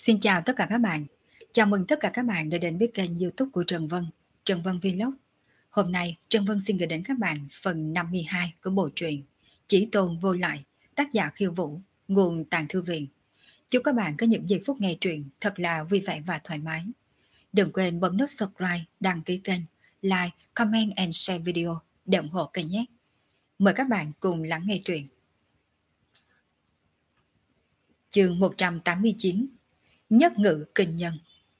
Xin chào tất cả các bạn. Chào mừng tất cả các bạn đã đến với kênh YouTube của Trần Vân, Trần Vân Vlog. Hôm nay, Trần Vân xin gửi đến các bạn phần 52 của bộ truyện Chỉ Tôn Vô Lại, tác giả Khiêu Vũ, nguồn Tàng Thư Viện. Chúc các bạn có những giây phút nghe truyện thật là vui vẻ và thoải mái. Đừng quên bấm nút subscribe, đăng ký kênh, like, comment and share video để ủng hộ kênh nhé. Mời các bạn cùng lắng nghe truyện. Chương 189: Nhất ngữ kinh nhân.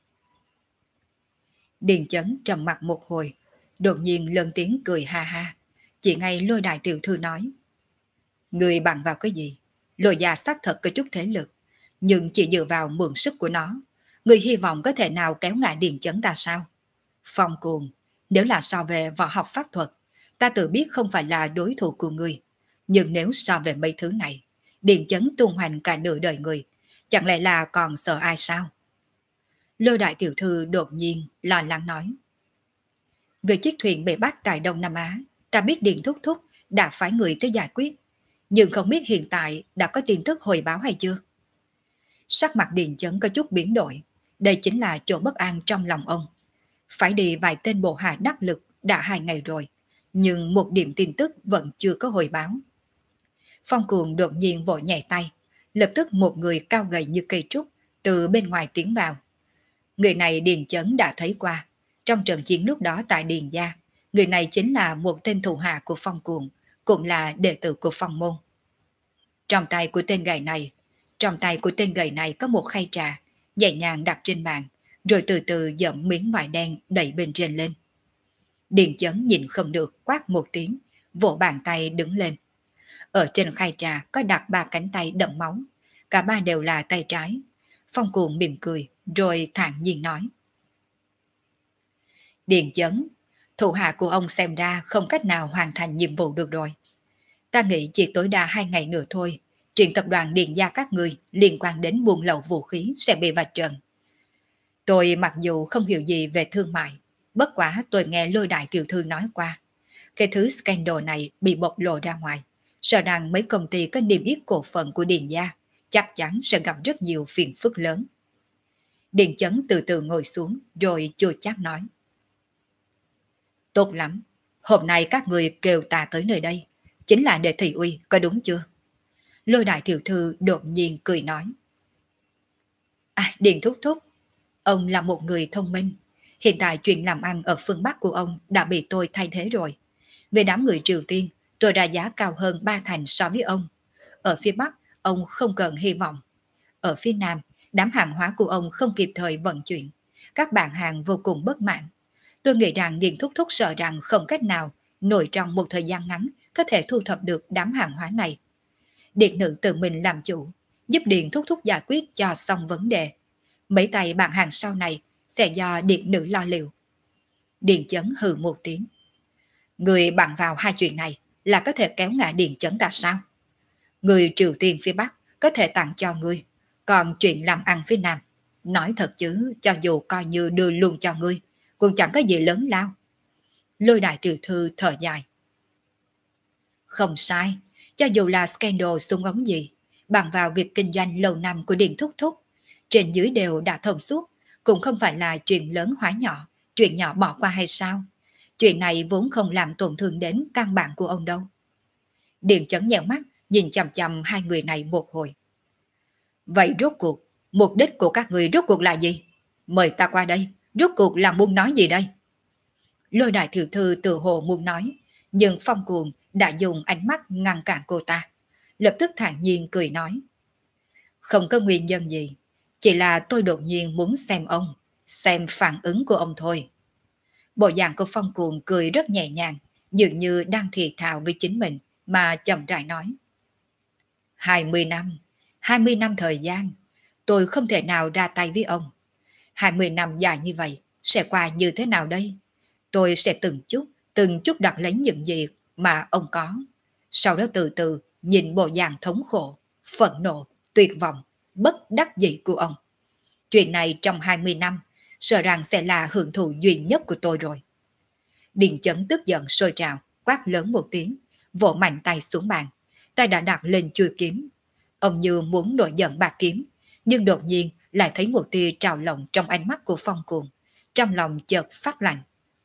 Điền Chấn trầm mặt một hồi, đột nhiên lớn tiếng cười ha ha. Chị ngay Lôi đại tiểu thư nói: Người bằng vào cái gì? Lôi gia xác thật có chút thế lực, nhưng chỉ dựa vào mượn sức của nó, người hy vọng có thể nào kéo ngã Điền Chấn ta sao? Phong Cuồng, nếu là so về võ học pháp thuật, ta tự biết không phải là đối thủ của người. Nhưng nếu so về mấy thứ này, Điền Chấn tung hoành cả nửa đời người, chẳng lẽ là còn sợ ai sao? Lôi đại tiểu thư đột nhiên lo lắng nói: Về chiếc thuyền bị bắt tại Đông Nam Á, ta biết Điền Thúc Thúc đã phái người tới giải quyết, nhưng không biết hiện tại đã có tin tức hồi báo hay chưa. Sắc mặt Điền Chấn có chút biến đổi, đây chính là chỗ bất an trong lòng ông. Phải đi vài tên bộ hạ đắc lực đã 2 ngày rồi, nhưng một điểm tin tức vẫn chưa có hồi báo. Phong Cuồng đột nhiên vội nhảy tay, lập tức một người cao gầy như cây trúc từ bên ngoài tiến vào. Người này Điền Chấn đã thấy qua. Trong trận chiến lúc đó tại Điền Gia, người này chính là một tên thủ hạ của Phong Cuồng, cũng là đệ tử của Phong Môn. Trong tay của tên gầy này có một khay trà, nhẹ nhàng đặt trên bàn, rồi từ từ dẫm miếng vải đen đẩy bên trên lên. Điền Chấn nhìn không được quát một tiếng, vỗ bàn tay đứng lên. Ở trên khay trà có đặt 3 cánh tay đẫm máu, cả 3 đều là tay trái. Phong Cuồng mỉm cười, rồi thản nhiên nói: Điền Chấn, thủ hạ của ông xem ra không cách nào hoàn thành nhiệm vụ được rồi. Ta nghĩ chỉ tối đa 2 ngày nữa thôi, chuyện tập đoàn Điền Gia các người liên quan đến buôn lậu vũ khí sẽ bị vạch trần. Tôi mặc dù không hiểu gì về thương mại, bất quá tôi nghe Lôi đại tiểu thư nói qua, cái thứ scandal này bị bộc lộ ra ngoài, sợ rằng mấy công ty có niêm yết cổ phần của Điền Gia chắc chắn sẽ gặp rất nhiều phiền phức lớn. Điền Chấn từ từ ngồi xuống rồi chua chát nói: Tốt lắm, hôm nay các người kêu ta tới nơi đây, chính là để thị uy, có đúng chưa? Lôi đại tiểu thư đột nhiên cười nói: Điền Thúc Thúc, ông là một người thông minh. Hiện tại chuyện làm ăn ở phương Bắc của ông đã bị tôi thay thế rồi. Về đám người Triều Tiên, tôi ra giá cao hơn 3 thành so với ông. Ở phía Bắc, ông không cần hy vọng. Ở phía Nam, đám hàng hóa của ông không kịp thời vận chuyển. Các bạn hàng vô cùng bất mãn. Tôi nghĩ rằng Điền Thúc Thúc sợ rằng không cách nào nổi trong một thời gian ngắn có thể thu thập được đám hàng hóa này. Điền nữ tự mình làm chủ, giúp Điền Thúc Thúc giải quyết cho xong vấn đề. Mấy tay bạn hàng sau này sẽ do Điền nữ lo liệu. Điền Chấn hừ một tiếng: Người bằng vào 2 chuyện này là có thể kéo ngã Điền Chấn ta sao? Người Triều Tiên phía Bắc có thể tặng cho ngươi, còn chuyện làm ăn phía Nam, nói thật chứ cho dù coi như đưa luôn cho ngươi, cũng chẳng có gì lớn lao. Lôi đại tiểu thư thở dài: Không sai, cho dù là scandal súng ống gì, bằng vào việc kinh doanh lâu năm của Điền Thúc Thúc, trên dưới đều đã thông suốt, cũng không phải là chuyện lớn hóa nhỏ, chuyện nhỏ bỏ qua hay sao? Chuyện này vốn không làm tổn thương đến căn bản của ông đâu. Điền Chấn nhèo mắt, nhìn chằm chằm 2 người này một hồi. Vậy rốt cuộc, mục đích của các người rốt cuộc là gì? Mời ta qua đây, rốt cuộc là muốn nói gì đây? Lôi đại tiểu thư tự hồ muốn nói, nhưng Phong Cuồng đã dùng ánh mắt ngăn cản cô ta. Lập tức thản nhiên cười nói: Không có nguyên nhân gì, chỉ là tôi đột nhiên muốn xem ông, xem phản ứng của ông thôi. Bộ dạng của Phong Cuồng cười rất nhẹ nhàng, dường như đang thì thào với chính mình mà chậm rãi nói: 20 năm thời gian, tôi không thể nào ra tay với ông. 20 năm dài như vậy, sẽ qua như thế nào đây? Tôi sẽ từng chút đặt lấy những gì mà ông có. Sau đó từ từ nhìn bộ dạng thống khổ, phẫn nộ, tuyệt vọng, bất đắc dĩ của ông. Chuyện này trong 20 năm, sợ rằng sẽ là hưởng thụ duy nhất của tôi rồi. Điền Chấn tức giận sôi trào, quát lớn một tiếng, vỗ mạnh tay xuống bàn. Tay đã đặt lên chuôi kiếm. Ông như muốn nổi giận bạc kiếm, nhưng đột nhiên lại thấy một tia trào lộng trong ánh mắt của Phong Cuồng, trong lòng chợt phát lạnh.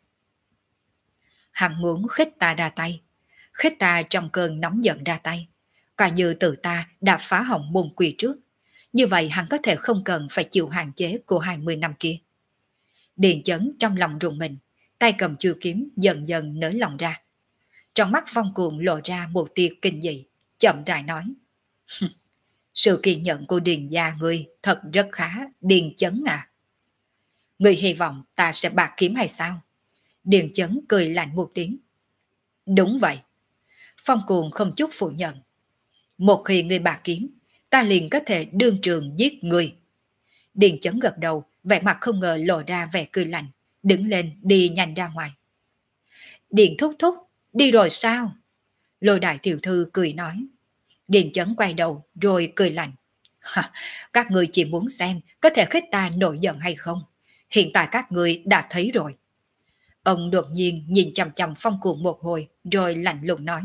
Hắn muốn khích ta ra tay, khích ta trong cơn nóng giận ra tay, coi như tự ta đã phá hỏng môn quy trước, như vậy hắn có thể không cần phải chịu hạn chế của 20 năm kia. Điền Chấn trong lòng rùng mình, tay cầm chuôi kiếm dần dần nới lòng ra. Trong mắt Phong Cuồng lộ ra một tia kinh dị, chậm rãi nói: sự kiên nhẫn của Điền gia ngươi thật rất khá, Điền Chấn à. Ngươi hy vọng ta sẽ bạc kiếm hay sao? Điền Chấn cười lạnh một tiếng. Đúng vậy. Phong Cuồng không chút phủ nhận. Một khi ngươi bạc kiếm, ta liền có thể đương trường giết ngươi. Điền Chấn gật đầu, vẻ mặt không ngờ lộ ra vẻ cười lạnh, đứng lên đi nhanh ra ngoài. Điền thúc thúc, đi rồi sao? Lôi đại tiểu thư cười nói. Điền Chấn quay đầu rồi cười lạnh. Các người chỉ muốn xem có thể khích ta nổi giận hay không. Hiện tại các người đã thấy rồi. Ông đột nhiên nhìn chằm chằm Phong Cuồng một hồi rồi lạnh lùng nói.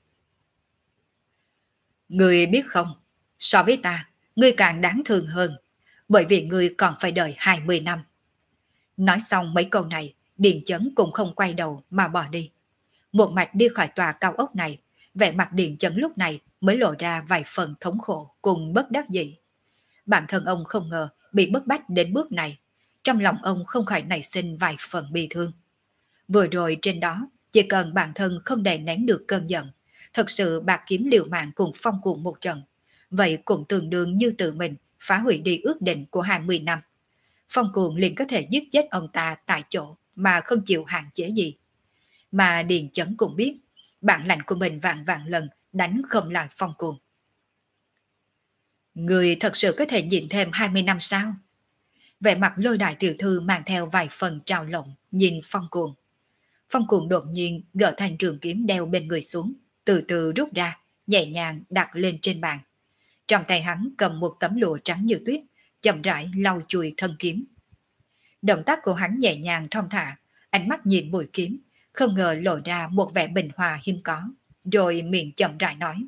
Người biết không, so với ta, ngươi càng đáng thương hơn, bởi vì ngươi còn phải đợi 20 năm. Nói xong mấy câu này, Điền Chấn cũng không quay đầu mà bỏ đi. Một mạch đi khỏi tòa cao ốc này, vẻ mặt Điền Chấn lúc này mới lộ ra vài phần thống khổ cùng bất đắc dĩ. Bản thân ông không ngờ bị bức bách đến bước này, trong lòng ông không khỏi nảy sinh vài phần bi thương. Vừa rồi trên đó, chỉ cần bản thân không đè nén được cơn giận, thật sự bạc kiếm liều mạng cùng Phong Cuồng một trận, vậy cũng tương đương như tự mình phá hủy đi ước định của 20 năm. Phong Cuồng liền có thể giết chết ông ta tại chỗ mà không chịu hạn chế gì. Mà Điền Chấn cũng biết, bản lãnh của mình vạn vạn lần đánh không lại Phong Cuồng. Người thật sự có thể nhịn thêm 20 năm sao? Vẻ mặt Lôi đại tiểu thư mang theo vài phần trào lộng, nhìn Phong Cuồng. Phong Cuồng đột nhiên gỡ thanh trường kiếm đeo bên người xuống, từ từ rút ra, nhẹ nhàng đặt lên trên bàn. Trong tay hắn cầm một tấm lụa trắng như tuyết, chậm rãi lau chùi thân kiếm. Động tác của hắn nhẹ nhàng thong thả, ánh mắt nhìn mũi kiếm, không ngờ lộ ra một vẻ bình hòa hiếm có, rồi miệng chậm rãi nói.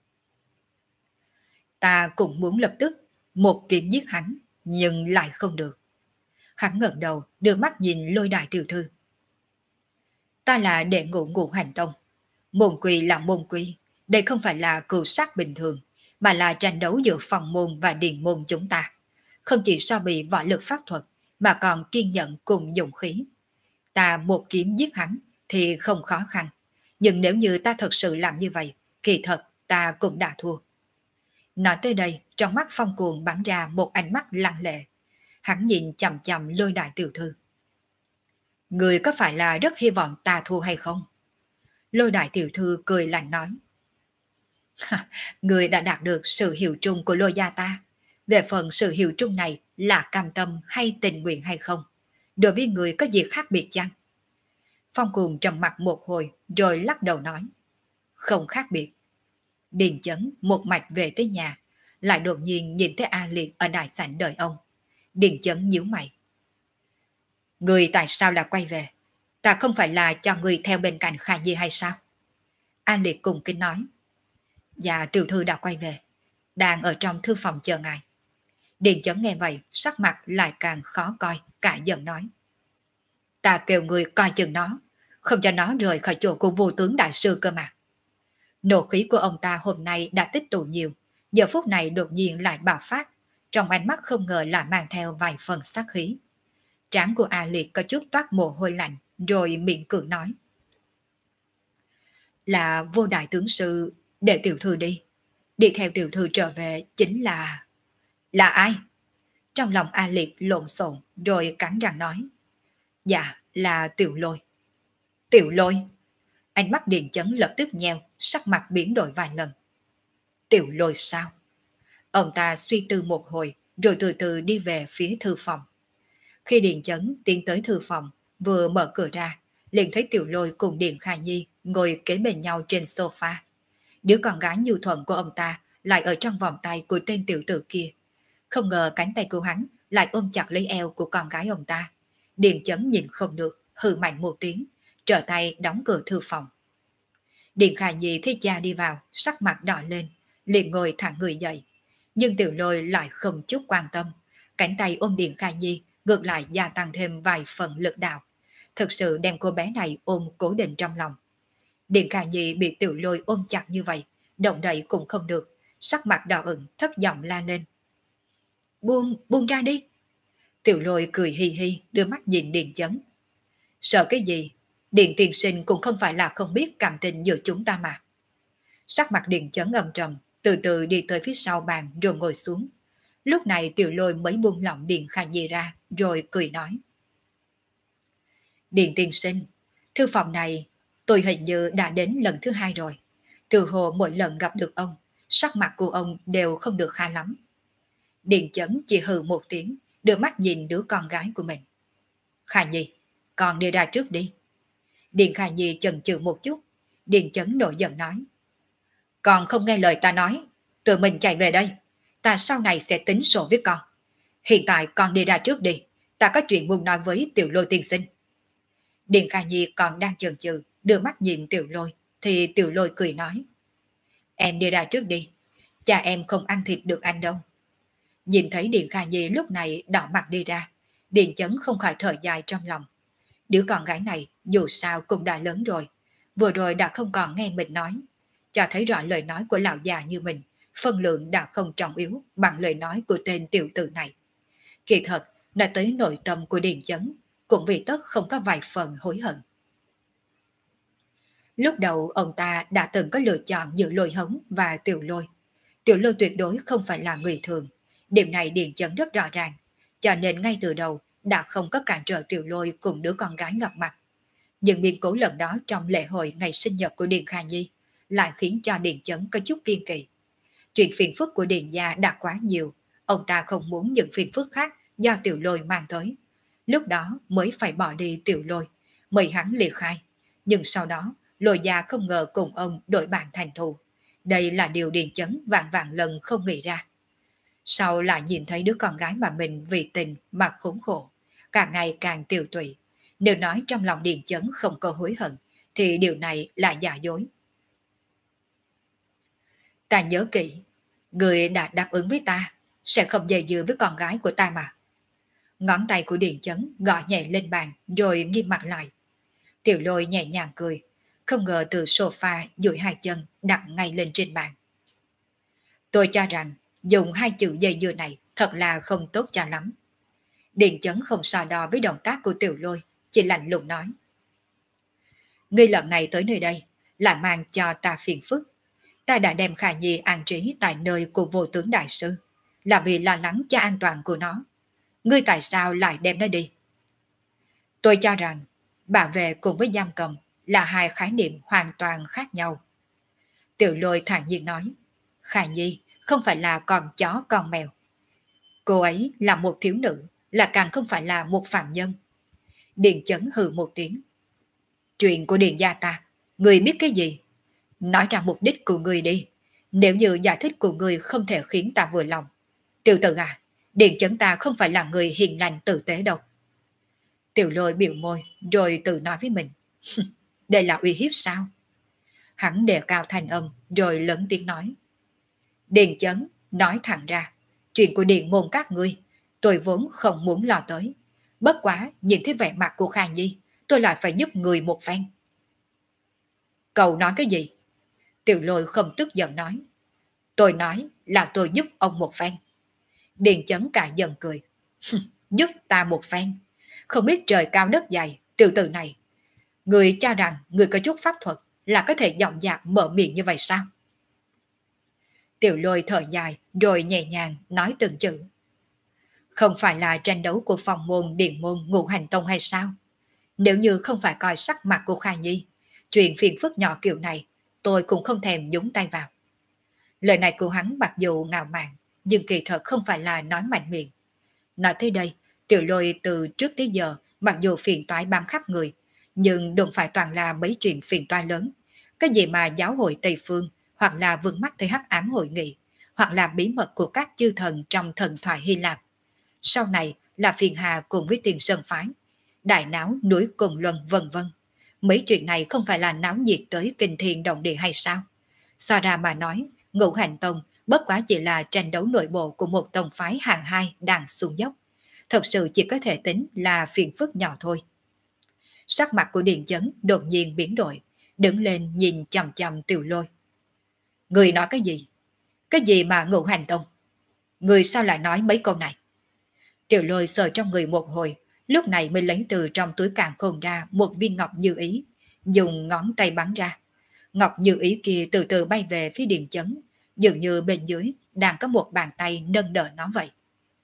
Ta cũng muốn lập tức một kiếm giết hắn, nhưng lại không được. Hắn ngẩng đầu, đưa mắt nhìn Lôi đại tiểu thư. Ta là đệ ngũ ngũ hành tông. Môn quy là môn quy, đây không phải là cừu sát bình thường, mà là tranh đấu giữa phòng môn và điền môn chúng ta. Không chỉ so bì võ lực pháp thuật, mà còn kiên nhẫn cùng dụng khí. Ta một kiếm giết hắn thì không khó khăn, nhưng nếu như ta thật sự làm như vậy, kỳ thật ta cũng đã thua. Nói tới đây, trong mắt Phong Cuồng bắn ra một ánh mắt lăng lệ. Hắn nhìn chằm chằm Lôi đại tiểu thư. Người có phải là rất hy vọng ta thua hay không? Lôi đại tiểu thư cười lạnh nói. Người đã đạt được sự hiệu trung của Lôi gia ta. Về phần sự hiệu trung này là cam tâm hay tình nguyện hay không, đối với người có gì khác biệt chăng? Phong Cuồng trầm mặt một hồi rồi lắc đầu nói. Không khác biệt. Điền Chấn một mạch về tới nhà, lại đột nhiên nhìn thấy A Liệt ở đại sảnh đợi ông. Điền Chấn nhíu mày. Người tại sao lại quay về? Ta không phải là cho người theo bên cạnh Kha Nhi hay sao? A Liệt cùng kính nói. Dạ tiểu thư đã quay về, đang ở trong thư phòng chờ ngài. Điền Chấn nghe vậy, sắc mặt lại càng khó coi, cả giận nói. Ta kêu người coi chừng nó, không cho nó rời khỏi chỗ của vô tướng đại sư cơ mà. Nộ khí của ông ta hôm nay đã tích tụ nhiều, giờ phút này đột nhiên lại bạo phát, trong ánh mắt không ngờ là mang theo vài phần sát khí. Trán của A Liệt có chút toát mồ hôi lạnh, rồi miệng cười nói. Là vô đại tướng sư, để tiểu thư đi. Đi theo tiểu thư trở về chính là... Là ai? Trong lòng A Liệt lộn xộn, rồi cắn răng nói. Dạ, là Tiểu Lôi. Tiểu Lôi? Ánh mắt Điền Chấn lập tức nheo, sắc mặt biến đổi vài lần. Tiểu Lôi sao? Ông ta suy tư một hồi, rồi từ từ đi về phía thư phòng. Khi Điền Chấn tiến tới thư phòng, vừa mở cửa ra, liền thấy Tiểu Lôi cùng Điền Kha Nhi ngồi kế bên nhau trên sofa. Đứa con gái nhu thuận của ông ta lại ở trong vòng tay của tên tiểu tử kia. Không ngờ cánh tay của hắn lại ôm chặt lấy eo của con gái ông ta. Điền Chấn nhìn không được, hừ mạnh một tiếng, trở tay đóng cửa thư phòng. Điền Kha Nhi thấy cha đi vào, sắc mặt đỏ lên, liền ngồi thẳng người dậy. Nhưng Tiểu Lôi lại không chút quan tâm, cánh tay ôm Điện Kha Nhi ngược lại gia tăng thêm vài phần lực đạo, thực sự đem cô bé này ôm cố định trong lòng. Điện Kha Nhi bị Tiểu Lôi ôm chặt như vậy, động đậy cũng không được, sắc mặt đỏ ửng thấp giọng la lên. Buông ra đi. Tiểu Lôi cười hi hi đưa mắt nhìn Điện Chấn. Sợ cái gì? Điện tiên sinh cũng không phải là không biết cảm tình giữa chúng ta mà. Sắc mặt Điện Chấn âm trầm, từ từ đi tới phía sau bàn rồi ngồi xuống. Lúc này Tiểu Lôi mới buông lỏng Điện Kha Nhi ra rồi cười nói. Điện tiên sinh, thư phòng này tôi hình như đã đến lần thứ 2 rồi. Từ hồ mỗi lần gặp được ông, sắc mặt của ông đều không được khá lắm. Điện Chấn chỉ hừ một tiếng, đưa mắt nhìn đứa con gái của mình. Kha Nhi, con đi ra trước đi. Điện Kha Nhi chần chừ một chút, Điện Chấn nổi giận nói. Con không nghe lời ta nói, tự mình chạy về đây, ta sau này sẽ tính sổ với con. Hiện tại con đi ra trước đi, ta có chuyện muốn nói với Tiểu Lôi tiên sinh. Điện Kha Nhi còn đang chần chừ, đưa mắt nhìn Tiểu Lôi, thì Tiểu Lôi cười nói. Em đi ra trước đi, cha em không ăn thịt được anh đâu. Nhìn thấy Điện Kha Nhi lúc này đỏ mặt đi ra, Điện Chấn không khỏi thở dài trong lòng. Đứa con gái này dù sao cũng đã lớn rồi, vừa rồi đã không còn nghe mình nói, cho thấy rõ lời nói của lão già như mình, phân lượng đã không trọng yếu bằng lời nói của tên tiểu tử này. Kỳ thật, nói tới nội tâm của Điện Chấn, cũng vì tất không có vài phần hối hận. Lúc đầu ông ta đã từng có lựa chọn giữa Lôi Hống và Tiểu Lôi. Tiểu Lôi tuyệt đối không phải là người thường, điểm này Điện Chấn rất rõ ràng, cho nên ngay từ đầu đã không có cản trở Tiểu Lôi cùng đứa con gái gặp mặt. Nhưng biến cố lần đó trong lễ hội ngày sinh nhật của Điện Kha Nhi lại khiến cho Điện Chấn có chút kiên kỳ. Chuyện phiền phức của Điện gia đã quá nhiều, ông ta không muốn những phiền phức khác do Tiểu Lôi mang tới. Lúc đó mới phải bỏ đi Tiểu Lôi, mời hắn liệt khai. Nhưng sau đó, Lôi gia không ngờ cùng ông đổi bạn thành thù. Đây là điều Điện Chấn vạn vạn lần không nghĩ ra. Sau lại nhìn thấy đứa con gái mà mình vì tình mà khốn khổ, càng ngày càng tiều tụy. Nếu nói trong lòng Điện Chấn không có hối hận, thì điều này là giả dối. Ta nhớ kỹ, người đã đáp ứng với ta, sẽ không dây dưa với con gái của ta mà. Ngón tay của Điện Chấn gõ nhẹ lên bàn rồi nghiêm mặt lại. Tiểu Lôi nhẹ nhàng cười, không ngờ từ sofa duỗi hai chân đặt ngay lên trên bàn. Tôi cho rằng dùng hai chữ dây dưa này thật là không tốt cho lắm. Điện Chấn không so đo với động tác của Tiểu Lôi, chỉ lạnh lùng nói. Ngươi lần này tới nơi đây là mang cho ta phiền phức. Ta đã đem Kha Nhi an trí tại nơi của Vô Tướng Đại Sư, là vì lo lắng cho an toàn của nó. Ngươi tại sao lại đem nó đi? Tôi cho rằng bảo vệ cùng với giam cầm là hai khái niệm hoàn toàn khác nhau. Tiểu Lôi thản nhiên nói. Kha Nhi không phải là con chó con mèo. Cô ấy là một thiếu nữ, là càng không phải là một phạm nhân. Điện Chấn hừ một tiếng. Chuyện của Điện gia ta, người biết cái gì? Nói ra mục đích của người đi. Nếu như giải thích của người không thể khiến ta vừa lòng. Tiểu tử à, Điện Chấn ta không phải là người hiền lành tử tế đâu. Tiểu Lôi biểu môi rồi tự nói với mình. Đây là uy hiếp sao? Hắn đề cao thanh âm rồi lớn tiếng nói. Điện Chấn nói thẳng ra, chuyện của Điện môn các ngươi, tôi vốn không muốn lo tới. Bất quá nhìn thấy vẻ mặt của Kha Nhi, tôi lại phải giúp người một phen. Cậu nói cái gì? Tiểu Lôi không tức giận nói. Tôi nói là tôi giúp ông một phen. Điện Chấn cả giận cười. Giúp ta một phen? Không biết trời cao đất dày, tiểu tử này. Người cho rằng người có chút pháp thuật là có thể dọn dạc mở miệng như vậy sao? Tiểu Lôi thở dài rồi nhẹ nhàng nói từng chữ. Không phải là tranh đấu của phòng môn, điện môn, ngũ hành tông hay sao? Nếu như không phải coi sắc mặt của Kha Nhi, chuyện phiền phức nhỏ kiểu này, tôi cũng không thèm nhúng tay vào. Lời này của hắn mặc dù ngạo mạn, nhưng kỳ thật không phải là nói mạnh miệng. Nói tới đây, Tiểu Lôi từ trước tới giờ, mặc dù phiền toái bám khắp người, nhưng đừng phải toàn là mấy chuyện phiền toái lớn. Cái gì mà giáo hội Tây Phương, hoặc là vướng mắt tới hắc ám hội nghị, hoặc là bí mật của các chư thần trong thần thoại Hy Lạp. Sau này là phiền hà cùng với Tiền Sơn Phái, đại náo núi Cùng Luân vân vân. Mấy chuyện này không phải là náo nhiệt tới kinh thiên động địa hay sao? So ra mà nói, ngũ hành tông Bất quá chỉ là tranh đấu nội bộ của một tông phái hạng hai đang xuống dốc. Thật sự chỉ có thể tính là phiền phức nhỏ thôi. Sắc mặt của Điền Chấn đột nhiên biến đổi, đứng lên nhìn chằm chằm Tiểu Lôi. Người nói cái gì? Cái gì mà Ngũ Hành Tông? Người sao lại nói mấy câu này? Tiểu Lôi sờ trong người một hồi, lúc này mới lấy từ trong túi càn khôn ra một viên ngọc như ý, dùng ngón tay bắn ra. Ngọc như ý kia từ từ bay về phía Điền Chấn, dường như bên dưới đang có một bàn tay nâng đỡ nó vậy.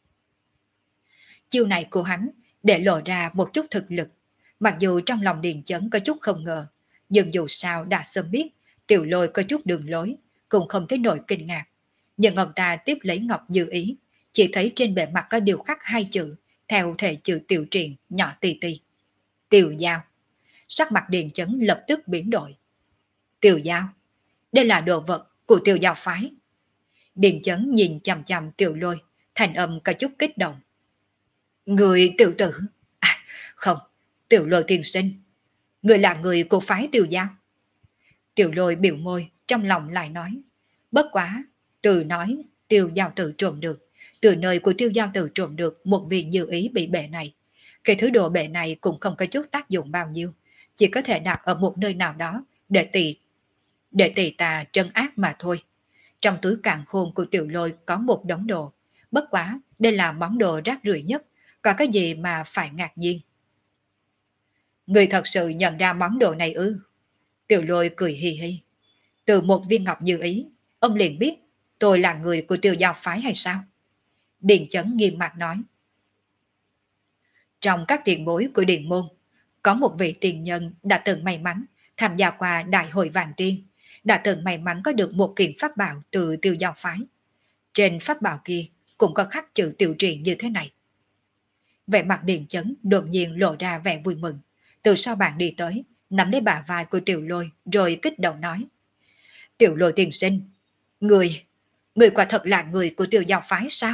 Chiêu này của hắn để lộ ra một chút thực lực, mặc dù trong lòng Điền Chấn có chút không ngờ, nhưng dù sao đã sớm biết Tiểu Lôi có chút đường lối, cũng không thấy nổi kinh ngạc. Nhưng ông ta tiếp lấy ngọc như ý, chỉ thấy trên bề mặt có điều khắc hai chữ, theo thể chữ Tiểu Triền nhỏ tì tì. Tiểu Giao. Sắc mặt Điền Chấn lập tức biến đổi. Tiểu Giao. Đây là đồ vật của Tiểu Giao phái. Điền Chấn nhìn chằm chằm Tiểu Lôi, thành âm có chút kích động. Người tiểu tử. À, không, Tiểu Lôi tiên sinh. Người là người của phái Tiểu Giao. Tiểu Lôi biểu môi, trong lòng lại nói. Bất quá, từ nói Tiêu Giao Tử trộm được, từ nơi của Tiêu Giao Tử trộm được một viên như ý bị bể này. Cái thứ đồ bể này cũng không có chút tác dụng bao nhiêu, chỉ có thể đặt ở một nơi nào đó để tỳ tà trấn ác mà thôi. Trong túi càn khôn của Tiểu Lôi có một đống đồ, bất quá đây là món đồ rác rưởi nhất, có cái gì mà phải ngạc nhiên. Người thật sự nhận ra món đồ này ư? Tiểu Lôi cười hì hì. Từ một viên ngọc như ý, ông liền biết tôi là người của Tiêu Giao phái hay sao? Điền Chấn nghiêm mặt nói. Trong các tiền bối của Điền Môn, có một vị tiền nhân đã từng may mắn tham gia qua Đại hội Vàng Tiên, đã từng may mắn có được một kiện pháp bảo từ Tiêu Giao phái. Trên pháp bảo kia cũng có khắc chữ Tiểu Triền như thế này. Vẻ mặt Điền Chấn đột nhiên lộ ra vẻ vui mừng, từ sau bàn đi tới, nắm lấy bả vai của Tiểu Lôi rồi kích động nói. Tiểu Lôi tiên sinh, người quả thật là người của Tiêu Giao phái sao?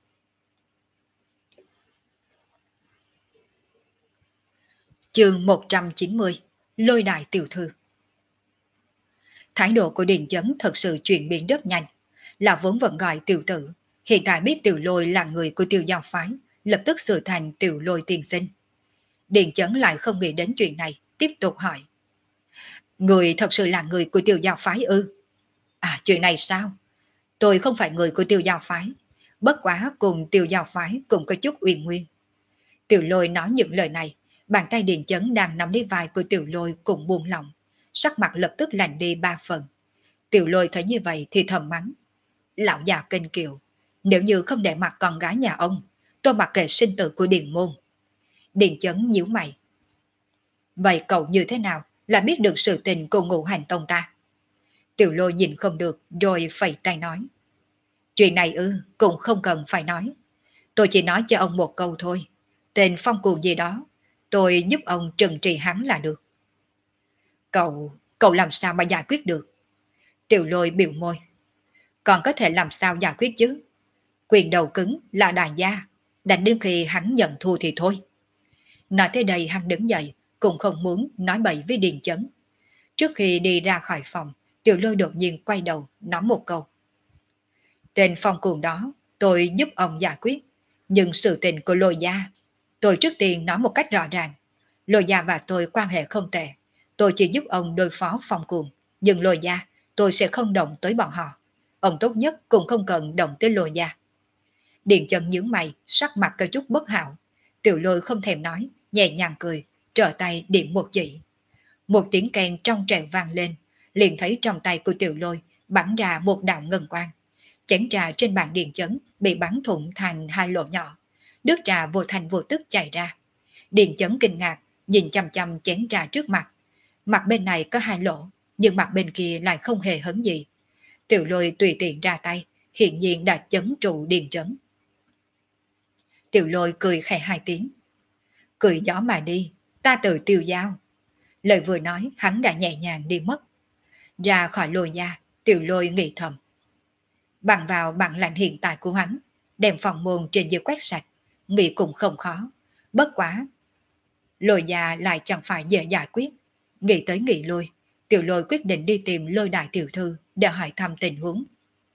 Chương 190, Lôi Đại Tiểu Thư. Thái độ của Điền Chấn thật sự chuyển biến rất nhanh, là vốn vẫn gọi tiểu tử, hiện tại biết Tiểu Lôi là người của Tiêu Giao phái, lập tức sửa thành Tiểu Lôi tiên sinh. Điền Chấn lại không nghĩ đến chuyện này, tiếp tục hỏi. Người thật sự là người của Tiêu Giao phái ư? À, chuyện này sao? Tôi không phải người của Tiêu Giao phái, bất quá cùng Tiêu Giao phái cũng có chút uyên nguyên. Tiểu Lôi nói những lời này, bàn tay Điền Chấn đang nắm lấy vai của Tiểu Lôi cũng buông lỏng, sắc mặt lập tức lạnh đi 3 phần. Tiểu Lôi thấy như vậy thì thầm mắng. Lão già kênh kiều, nếu như không để mặt con gái nhà ông, tôi mặc kệ sinh tử của Điền Môn. Điền Chấn nhíu mày. Vậy cậu như thế nào là biết được sự tình của Ngũ Hành Tông ta? Tiểu Lôi nhìn không được rồi phẩy tay nói. Chuyện này cũng không cần phải nói. Tôi chỉ nói cho ông một câu thôi. Tên Phong Cuồng gì đó, tôi giúp ông trừng trị hắn là được. Cậu làm sao mà giải quyết được? Tiểu Lôi biểu môi. Còn có thể làm sao giải quyết chứ? Quyền đầu cứng là đại gia, đánh đến khi hắn nhận thua thì thôi. Nói tới đây hắn đứng dậy, cũng không muốn nói bậy với Điền Chấn. Trước khi đi ra khỏi phòng, Tiểu Lôi đột nhiên quay đầu, nói một câu. Tên Phong Cuồng đó, tôi giúp ông giải quyết. Nhưng sự tình của Lôi gia, tôi trước tiên nói một cách rõ ràng. Lôi gia và tôi quan hệ không tệ. Tôi chỉ giúp ông đối phó Phong Cuồng. Nhưng Lôi gia, tôi sẽ không động tới bọn họ. Ông tốt nhất cũng không cần động tới Lôi gia. Điền Chấn nhướng mày, sắc mặt có chút bất hảo. Tiểu Lôi không thèm nói, nhẹ nhàng cười, trở tay điểm một chỉ. Một tiếng kèn trong trẻo vang lên, liền thấy trong tay của Tiểu Lôi bắn ra một đạo ngân quang. Chén trà trên bàn Điền Chấn bị bắn thủng thành 2 lỗ nhỏ. Nước trà vô thành vô tức chảy ra. Điền Chấn kinh ngạc, nhìn chăm chăm chén trà trước mặt. Mặt bên này có 2 lỗ, nhưng mặt bên kia lại không hề hấn gì. Tiểu Lôi tùy tiện ra tay, hiện nhiên đã chấn trụ Điền Chấn. Tiểu Lôi cười khẽ 2 tiếng. Cười gió mà đi, ta tự Tiêu Giao. Lời vừa nói hắn đã nhẹ nhàng đi mất. Ra khỏi Lôi gia, Tiểu Lôi nghĩ thầm. Bằng vào bản lãnh hiện tại của hắn, đem phòng môn trên dưới quét sạch, nghĩ cũng không khó. Bất quá, Lôi gia lại chẳng phải dễ giải quyết. Nghĩ tới nghĩ lui, Tiểu Lôi quyết định đi tìm Lôi đại tiểu thư để hỏi thăm tình huống.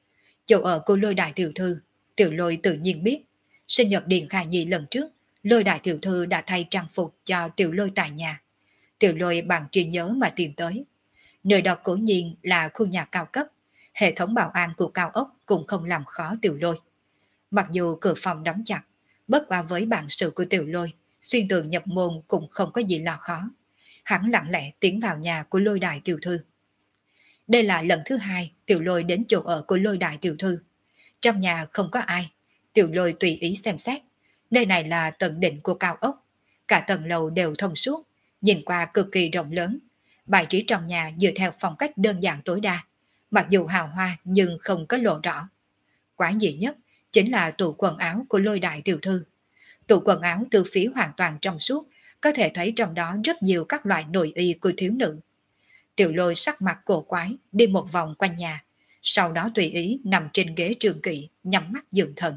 Chỗ ở của Lôi đại tiểu thư, Tiểu Lôi tự nhiên biết. Sinh nhật Điền Khả Nhi lần trước, Lôi đại tiểu thư đã thay trang phục cho Tiểu Lôi tại nhà. Tiểu Lôi bằng trí nhớ mà tìm tới. Nơi đó cố nhiên là khu nhà cao cấp, hệ thống bảo an của cao ốc cũng không làm khó Tiểu Lôi. Mặc dù cửa phòng đóng chặt, bất qua với bản sự của Tiểu Lôi, xuyên tường nhập môn cũng không có gì là khó. Hắn lặng lẽ tiến vào nhà của Lôi đại tiểu thư. Đây là lần thứ hai Tiểu Lôi đến chỗ ở của Lôi đại tiểu thư. Trong nhà không có ai, Tiểu Lôi tùy ý xem xét. Nơi này là tầng đỉnh của cao ốc, cả tầng lầu đều thông suốt, nhìn qua cực kỳ rộng lớn. Bài trí trong nhà dựa theo phong cách đơn giản tối đa, mặc dù hào hoa nhưng không có lộ rõ. Quái dị nhất chính là tủ quần áo của Lôi đại tiểu thư. Tủ quần áo từ phía hoàn toàn trong suốt, có thể thấy trong đó rất nhiều các loại nội y của thiếu nữ. Tiểu Lôi sắc mặt cổ quái đi một vòng quanh nhà, sau đó tùy ý nằm trên ghế trường kỷ, nhắm mắt dưỡng thần.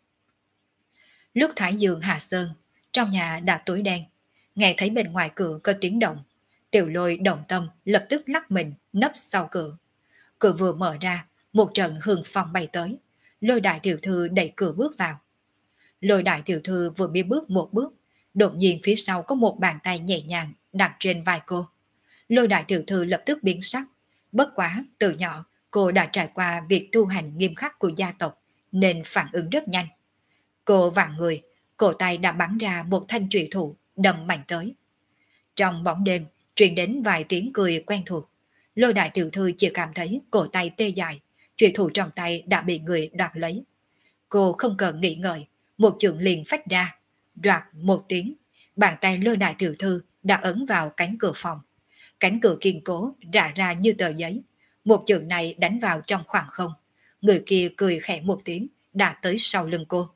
Lúc Thái Dương hạ sơn, trong nhà đã tối đen, nghe thấy bên ngoài cửa có tiếng động. Tiểu Lôi động tâm lập tức lắc mình nấp sau cửa. Cửa vừa mở ra, một trận hương phong bay tới. Lôi đại tiểu thư đẩy cửa bước vào. Lôi đại tiểu thư vừa mới bước một bước, đột nhiên phía sau có một bàn tay nhẹ nhàng đặt trên vai cô. Lôi đại tiểu thư lập tức biến sắc. Bất quá, từ nhỏ, cô đã trải qua việc tu hành nghiêm khắc của gia tộc, nên phản ứng rất nhanh. Cô vặn người, cổ tay đã bắn ra một thanh trùy thủ, đâm mạnh tới. Trong bóng đêm, truyền đến vài tiếng cười quen thuộc. Lôi đại tiểu thư chỉ cảm thấy cổ tay tê dại, trùy thủ trong tay đã bị người đoạt lấy. Cô không cần nghĩ ngợi, một chưởng liền phách ra, đoạt một tiếng, bàn tay Lôi đại tiểu thư đã ấn vào cánh cửa phòng. Cánh cửa kiên cố rã ra như tờ giấy. Một chưởng này đánh vào trong khoảng không. Người kia cười khẽ một tiếng, đã tới sau lưng cô.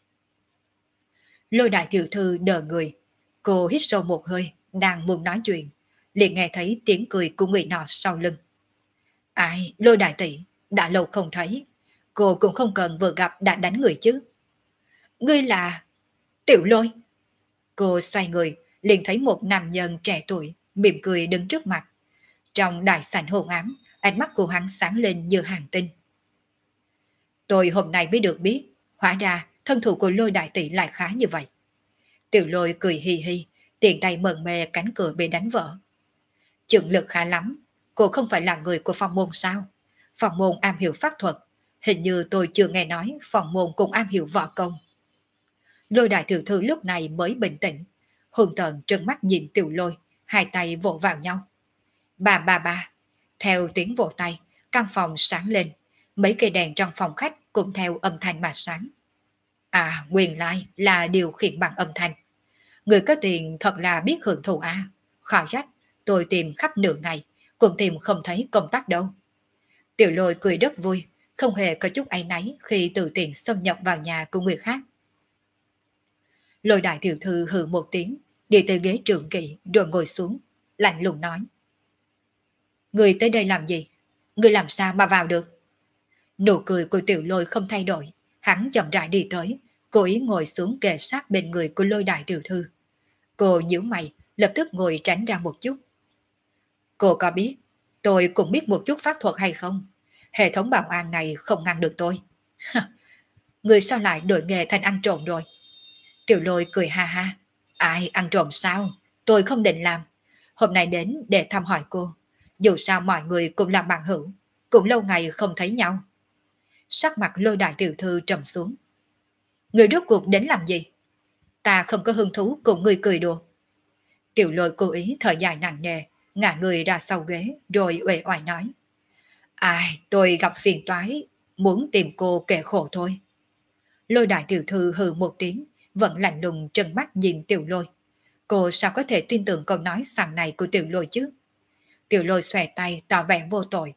Lôi đại tiểu thư đờ người. Cô hít sâu một hơi, đang muốn nói chuyện, liền nghe thấy tiếng cười của người nọ sau lưng. Ai, Lôi đại tỷ, đã lâu không thấy. Cô cũng không cần vừa gặp đã đánh người chứ. Ngươi là... Tiểu Lôi. Cô xoay người, liền thấy một nam nhân trẻ tuổi, mỉm cười đứng trước mặt. Trong đại sảnh hôn ám, ánh mắt của hắn sáng lên như hàng tinh. Tôi hôm nay mới được biết, hóa ra thân thủ của Lôi đại tỷ lại khá như vậy. Tiểu Lôi cười hi hi, tiện tay mờn mê cánh cửa bị đánh vỡ. Chưởng lực khá lắm, cô không phải là người của phòng môn sao? Phòng môn am hiểu pháp thuật, hình như tôi chưa nghe nói phòng môn cũng am hiểu võ công. Lôi đại tiểu thư lúc này mới bình tĩnh, hùng tợn trừng mắt nhìn Tiểu Lôi, hai tay vỗ vào nhau. Ba ba ba, theo tiếng vỗ tay, căn phòng sáng lên, mấy cây đèn trong phòng khách cũng theo âm thanh mà sáng. À, nguyên lai là điều khiển bằng âm thanh. Người có tiền thật là biết hưởng thụ à. Khó trách, tôi tìm khắp nửa ngày, cũng tìm không thấy công tắc đâu. Tiểu Lôi cười rất vui, không hề có chút áy náy khi tự tiện xâm nhập vào nhà của người khác. Lôi đại tiểu thư hừ một tiếng, đi tới ghế trưởng kỵ rồi ngồi xuống, lạnh lùng nói. Người tới đây làm gì? Người làm sao mà vào được? Nụ cười của Tiểu Lôi không thay đổi, hắn chậm rãi đi tới, cố ý ngồi xuống kề sát bên người của Lôi đại tiểu thư. Cô nhíu mày, lập tức ngồi tránh ra một chút. Cô có biết, tôi cũng biết một chút pháp thuật hay không? Hệ thống bảo an này không ngăn được tôi. Người sao lại đổi nghề thành ăn trộm rồi? Tiểu Lôi cười ha ha. Ai ăn trộm sao? Tôi không định làm. Hôm nay đến để thăm hỏi cô. Dù sao mọi người cũng là bạn hữu, cũng lâu ngày không thấy nhau. Sắc mặt Lôi đại tiểu thư trầm xuống. Người rốt cuộc đến làm gì? Ta không có hứng thú cùng người cười đùa. Tiểu Lôi cố ý thở dài nặng nề, ngả người ra sau ghế rồi uể oải nói. Ai, tôi gặp phiền toái, muốn tìm cô kể khổ thôi. Lôi đại tiểu thư hừ một tiếng, vẫn lạnh lùng trừng mắt nhìn Tiểu Lôi. Cô sao có thể tin tưởng câu nói sằng này của Tiểu Lôi chứ? Tiểu Lôi xòe tay tỏ vẻ vô tội.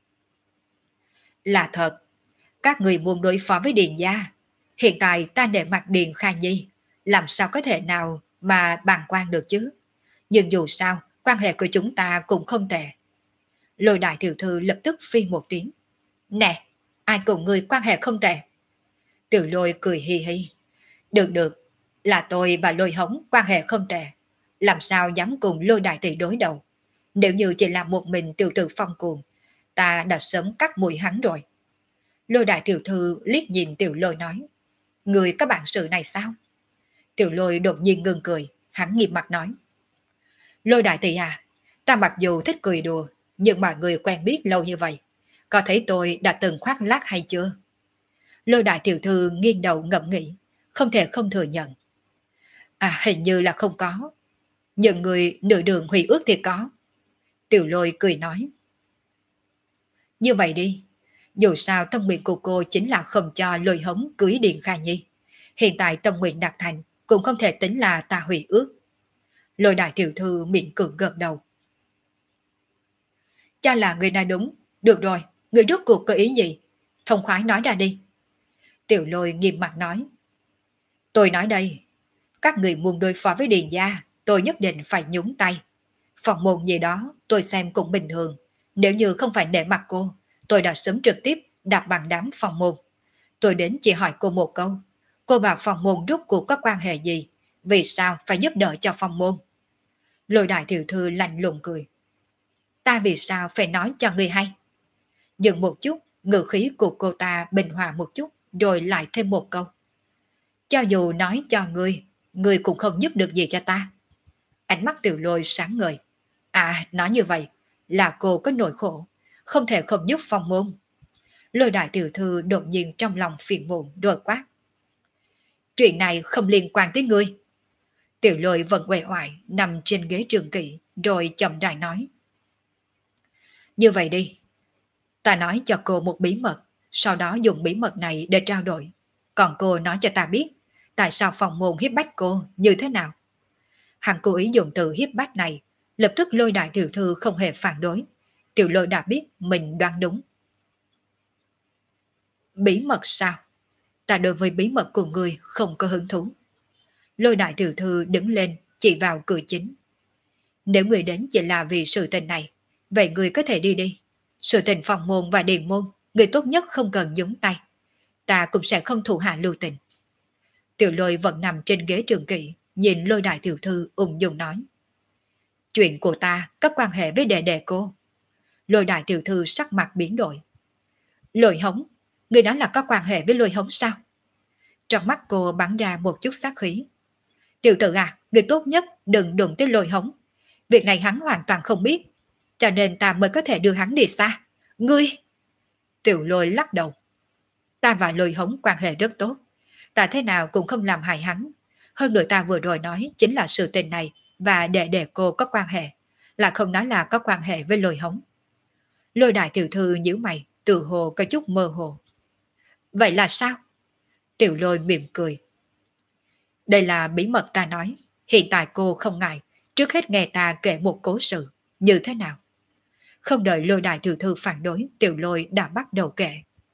Là thật, các người muốn đối phó với Điền gia. Hiện tại ta để mặt Điền Kha Nhi, làm sao có thể nào mà bàng quan được chứ? Nhưng dù sao, quan hệ của chúng ta cũng không tệ. Lôi đại tiểu thư lập tức phi một tiếng. Nè, ai cùng người quan hệ không tệ? Tiểu Lôi cười hi hi. Được được, là tôi và Lôi Hống quan hệ không tệ. Làm sao dám cùng Lôi đại tỷ đối đầu? Nếu như chỉ là một mình tiểu tử phong cuồng, ta đã sớm cắt mũi hắn rồi. Lôi đại tiểu thư liếc nhìn Tiểu Lôi nói, người có bản sự này sao? Tiểu Lôi đột nhiên ngừng cười, hắn nghiêm mặt nói, Lôi đại tỷ à, ta mặc dù thích cười đùa, nhưng mà người quen biết lâu như vậy, có thấy tôi đã từng khoác lác hay chưa? Lôi đại tiểu thư nghiêng đầu ngẫm nghĩ, không thể không thừa nhận. À, hình như là không có, nhưng người nửa đường hủy ước thì có. Tiểu Lôi cười nói, như vậy đi, dù sao tâm nguyện của cô chính là không cho Lôi Hống cưới Điền Kha Nhi. Hiện tại tâm nguyện đạt thành cũng không thể tính là ta hủy ước. Lôi đại tiểu thư miệng cưỡng gật đầu. Cha là người này đúng, được rồi, người rốt cuộc có ý gì? Thông khoái nói ra đi. Tiểu Lôi nghiêm mặt nói. Tôi nói đây, các người muốn đối phó với Điền gia, tôi nhất định phải nhúng tay. Phòng môn gì đó tôi xem cũng bình thường. Nếu như không phải nể mặt cô, tôi đã sớm trực tiếp đạp bằng đám phòng môn. Tôi đến chỉ hỏi cô một câu. Cô và phòng môn rốt cuộc có quan hệ gì? Vì sao phải giúp đỡ cho phòng môn? Lôi đại tiểu thư lạnh lùng cười. Ta vì sao phải nói cho người hay? Dừng một chút, ngữ khí của cô ta bình hòa một chút, rồi lại thêm một câu. Cho dù nói cho người cũng không giúp được gì cho ta. Ánh mắt Tiểu Lôi sáng ngời. À, nói như vậy là cô có nỗi khổ, không thể không giúp phòng môn. Lôi đại tiểu thư đột nhiên trong lòng phiền muộn rồi quát. Chuyện này không liên quan tới ngươi. Tiểu Lôi vẫn uể oải nằm trên ghế trường kỷ rồi chậm rãi nói. Như vậy đi, ta nói cho cô một bí mật, sau đó dùng bí mật này để trao đổi. Còn cô nói cho ta biết, tại sao phòng môn hiếp bách cô như thế nào? Hắn cố ý dùng từ hiếp bách này, lập tức Lôi đại tiểu thư không hề phản đối. Tiểu Lôi đã biết mình đoán đúng. Bí mật sao? Ta đối với bí mật của người không có hứng thú. Lôi đại tiểu thư đứng lên, chỉ vào cửa chính. Nếu người đến chỉ là vì sự tình này, vậy người có thể đi đi. Sự tình phòng môn và điền môn, người tốt nhất không cần nhúng tay. Ta cũng sẽ không thủ hạ lưu tình. Tiểu Lôi vẫn nằm trên ghế trường kỷ, nhìn Lôi đại tiểu thư ung dung nói. Chuyện của ta có quan hệ với đệ đệ cô. Lôi đại tiểu thư sắc mặt biến đổi. Lôi Hống, người nói là có quan hệ với Lôi Hống sao? Trong mắt cô bắn ra một chút sát khí. Tiểu tử à, người tốt nhất đừng đụng tới Lôi Hống. Việc này hắn hoàn toàn không biết, cho nên ta mới có thể đưa hắn đi xa. Ngươi! Tiểu Lôi lắc đầu. Ta và Lôi Hống quan hệ rất tốt. Ta thế nào cũng không làm hại hắn. Hơn nữa ta vừa rồi nói chính là sự tình này và đệ cô có quan hệ, là không nói là có quan hệ với Lôi Hống. Lôi đại tiểu thư nhíu mày, tự hồ có chút mơ hồ. Vậy là sao? Tiểu Lôi mỉm cười. Đây là bí mật ta nói, hiện tại cô không ngại, trước hết nghe ta kể một cố sự, như thế nào? Không đợi Lôi đại tiểu thư phản đối, Tiểu Lôi đã bắt đầu kể.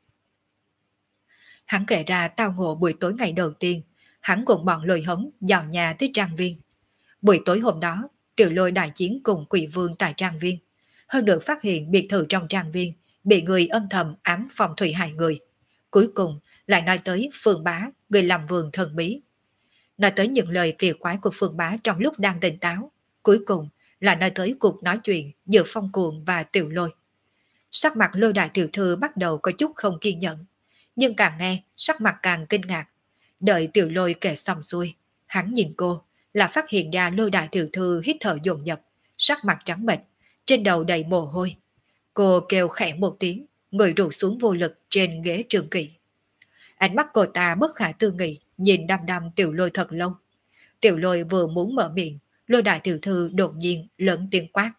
Hắn kể ra tao ngộ buổi tối ngày đầu tiên, hắn cùng bọn Lôi Hống dọn nhà tới trang viên. Buổi tối hôm đó, Tiểu Lôi đại chiến cùng Quỷ Vương tại trang viên. Hơn được phát hiện biệt thự trong trang viên bị người âm thầm ám phong thủy hại người. Cuối cùng lại nói tới Phương Bá, người làm vườn thần bí. Nói tới những lời kỳ quái của Phương Bá trong lúc đang tỉnh táo. Cuối cùng là nói tới cuộc nói chuyện giữa Phong Cuồng và Tiểu Lôi. Sắc mặt Lôi đại tiểu thư bắt đầu có chút không kiên nhẫn, nhưng càng nghe sắc mặt càng kinh ngạc. Đợi Tiểu Lôi kể xong xuôi, hắn nhìn cô là phát hiện ra Lôi đại tiểu thư hít thở dồn dập, sắc mặt trắng bệch, trên đầu đầy mồ hôi. Cô kêu khẽ một tiếng, người rủ xuống vô lực trên ghế trường kỷ. Ánh mắt cô ta bất khả tư nghị, nhìn đăm đăm Tiểu Lôi thật lâu. Tiểu Lôi vừa muốn mở miệng, Lôi đại tiểu thư đột nhiên lớn tiếng quát.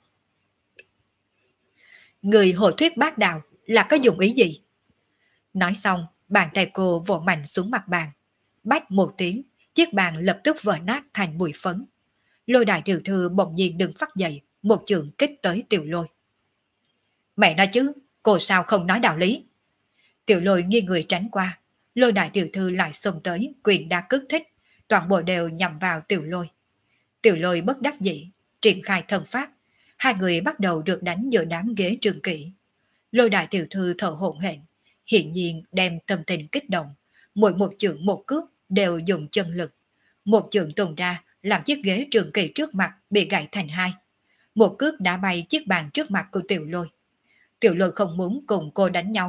Người hồ thuyết bác đạo là có dụng ý gì? Nói xong, bàn tay cô vỗ mạnh xuống mặt bàn. Bách một tiếng, chiếc bàn lập tức vỡ nát thành bụi phấn. Lôi đại tiểu thư bỗng nhiên đứng phát dậy, một chưởng kích tới Tiểu Lôi. Mẹ nói chứ, cô sao không nói đạo lý? Tiểu Lôi nghiêng người tránh qua, Lôi đại tiểu thư lại xông tới, quyền đa kích thích, toàn bộ đều nhằm vào Tiểu Lôi. Tiểu Lôi bất đắc dĩ, triển khai thần pháp, hai người bắt đầu được đánh giữa đám ghế trường kỷ. Lôi đại tiểu thư thở hổn hển, hiện nhiên đem tâm tình kích động, mỗi một chưởng một cước đều dùng chân lực. Một chưởng tung ra làm chiếc ghế trường kỷ trước mặt bị gãy thành hai. Một cước đã bay chiếc bàn trước mặt của Tiểu Lôi. Tiểu Lôi không muốn cùng cô đánh nhau,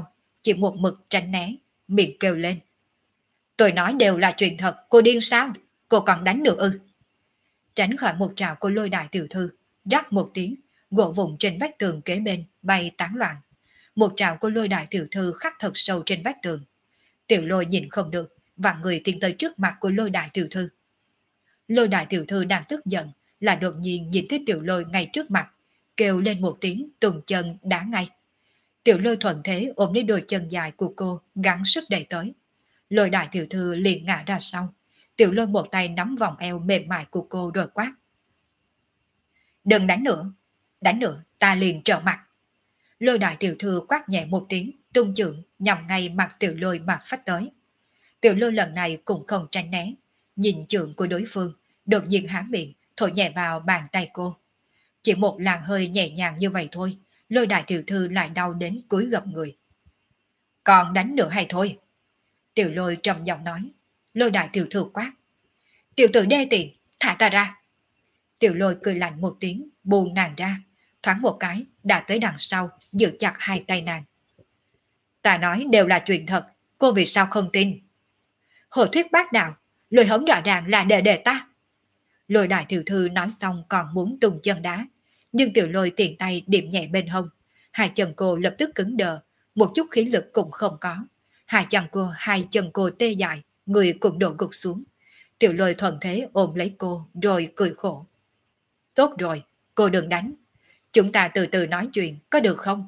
chỉ một mực tránh né, miệng kêu lên. Tôi nói đều là chuyện thật, cô điên sao? Cô còn đánh được ư? Tránh khỏi một trào của Lôi đại tiểu thư, rắc một tiếng, gỗ vụn trên vách tường kế bên bay tán loạn. Một trào của Lôi đại tiểu thư khắc thật sâu trên vách tường. Tiểu Lôi nhìn không được, và người tiến tới trước mặt của Lôi đại tiểu thư. Lôi đại tiểu thư đang tức giận, là đột nhiên nhìn thấy Tiểu Lôi ngay trước mặt, kêu lên một tiếng tuần chân đá ngay. Tiểu Lôi thuận thế ôm lấy đôi chân dài của cô, gắng sức đẩy tới. Lôi đại tiểu thư liền ngã ra sau. Tiểu Lôi một tay nắm vòng eo mềm mại của cô rồi quát. Đừng đánh nữa, ta liền trở mặt. Lôi đại tiểu thư quát nhẹ một tiếng, tung chưởng nhằm ngay mặt Tiểu Lôi mà phách tới. Tiểu Lôi lần này cũng không tránh né, nhìn chưởng của đối phương, đột nhiên há miệng, thổi nhẹ vào bàn tay cô. Chỉ một làn hơi nhẹ nhàng như vậy thôi, Lôi đại tiểu thư lại đau đến cúi gập người. Còn đánh nữa hay thôi? Tiểu Lôi trầm giọng nói. Lôi đại tiểu thư quát. Tiểu tử đê tiện, thả ta ra. Tiểu Lôi cười lạnh một tiếng, buông nàng ra, thoáng một cái đã tới đằng sau, giữ chặt hai tay nàng. Ta nói đều là chuyện thật, cô vì sao không tin? Hồ thuyết bác đạo, lời hống rõ ràng là đề ta. Lôi đại tiểu thư nói xong còn muốn tung chân đá, nhưng Tiểu Lôi tiện tay điểm nhẹ bên hông, hai chân cô lập tức cứng đờ, một chút khí lực cũng không có. Hai chân cô tê dại, người cũng đổ gục xuống. Tiểu Lôi thuận thế ôm lấy cô rồi cười khổ. Tốt rồi, cô đừng đánh. Chúng ta từ từ nói chuyện, có được không?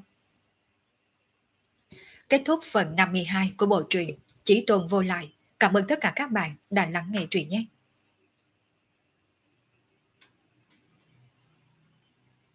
Kết thúc phần 52 của bộ truyện Chí Tôn Vô Lại. Cảm ơn tất cả các bạn đã lắng nghe truyện nhé.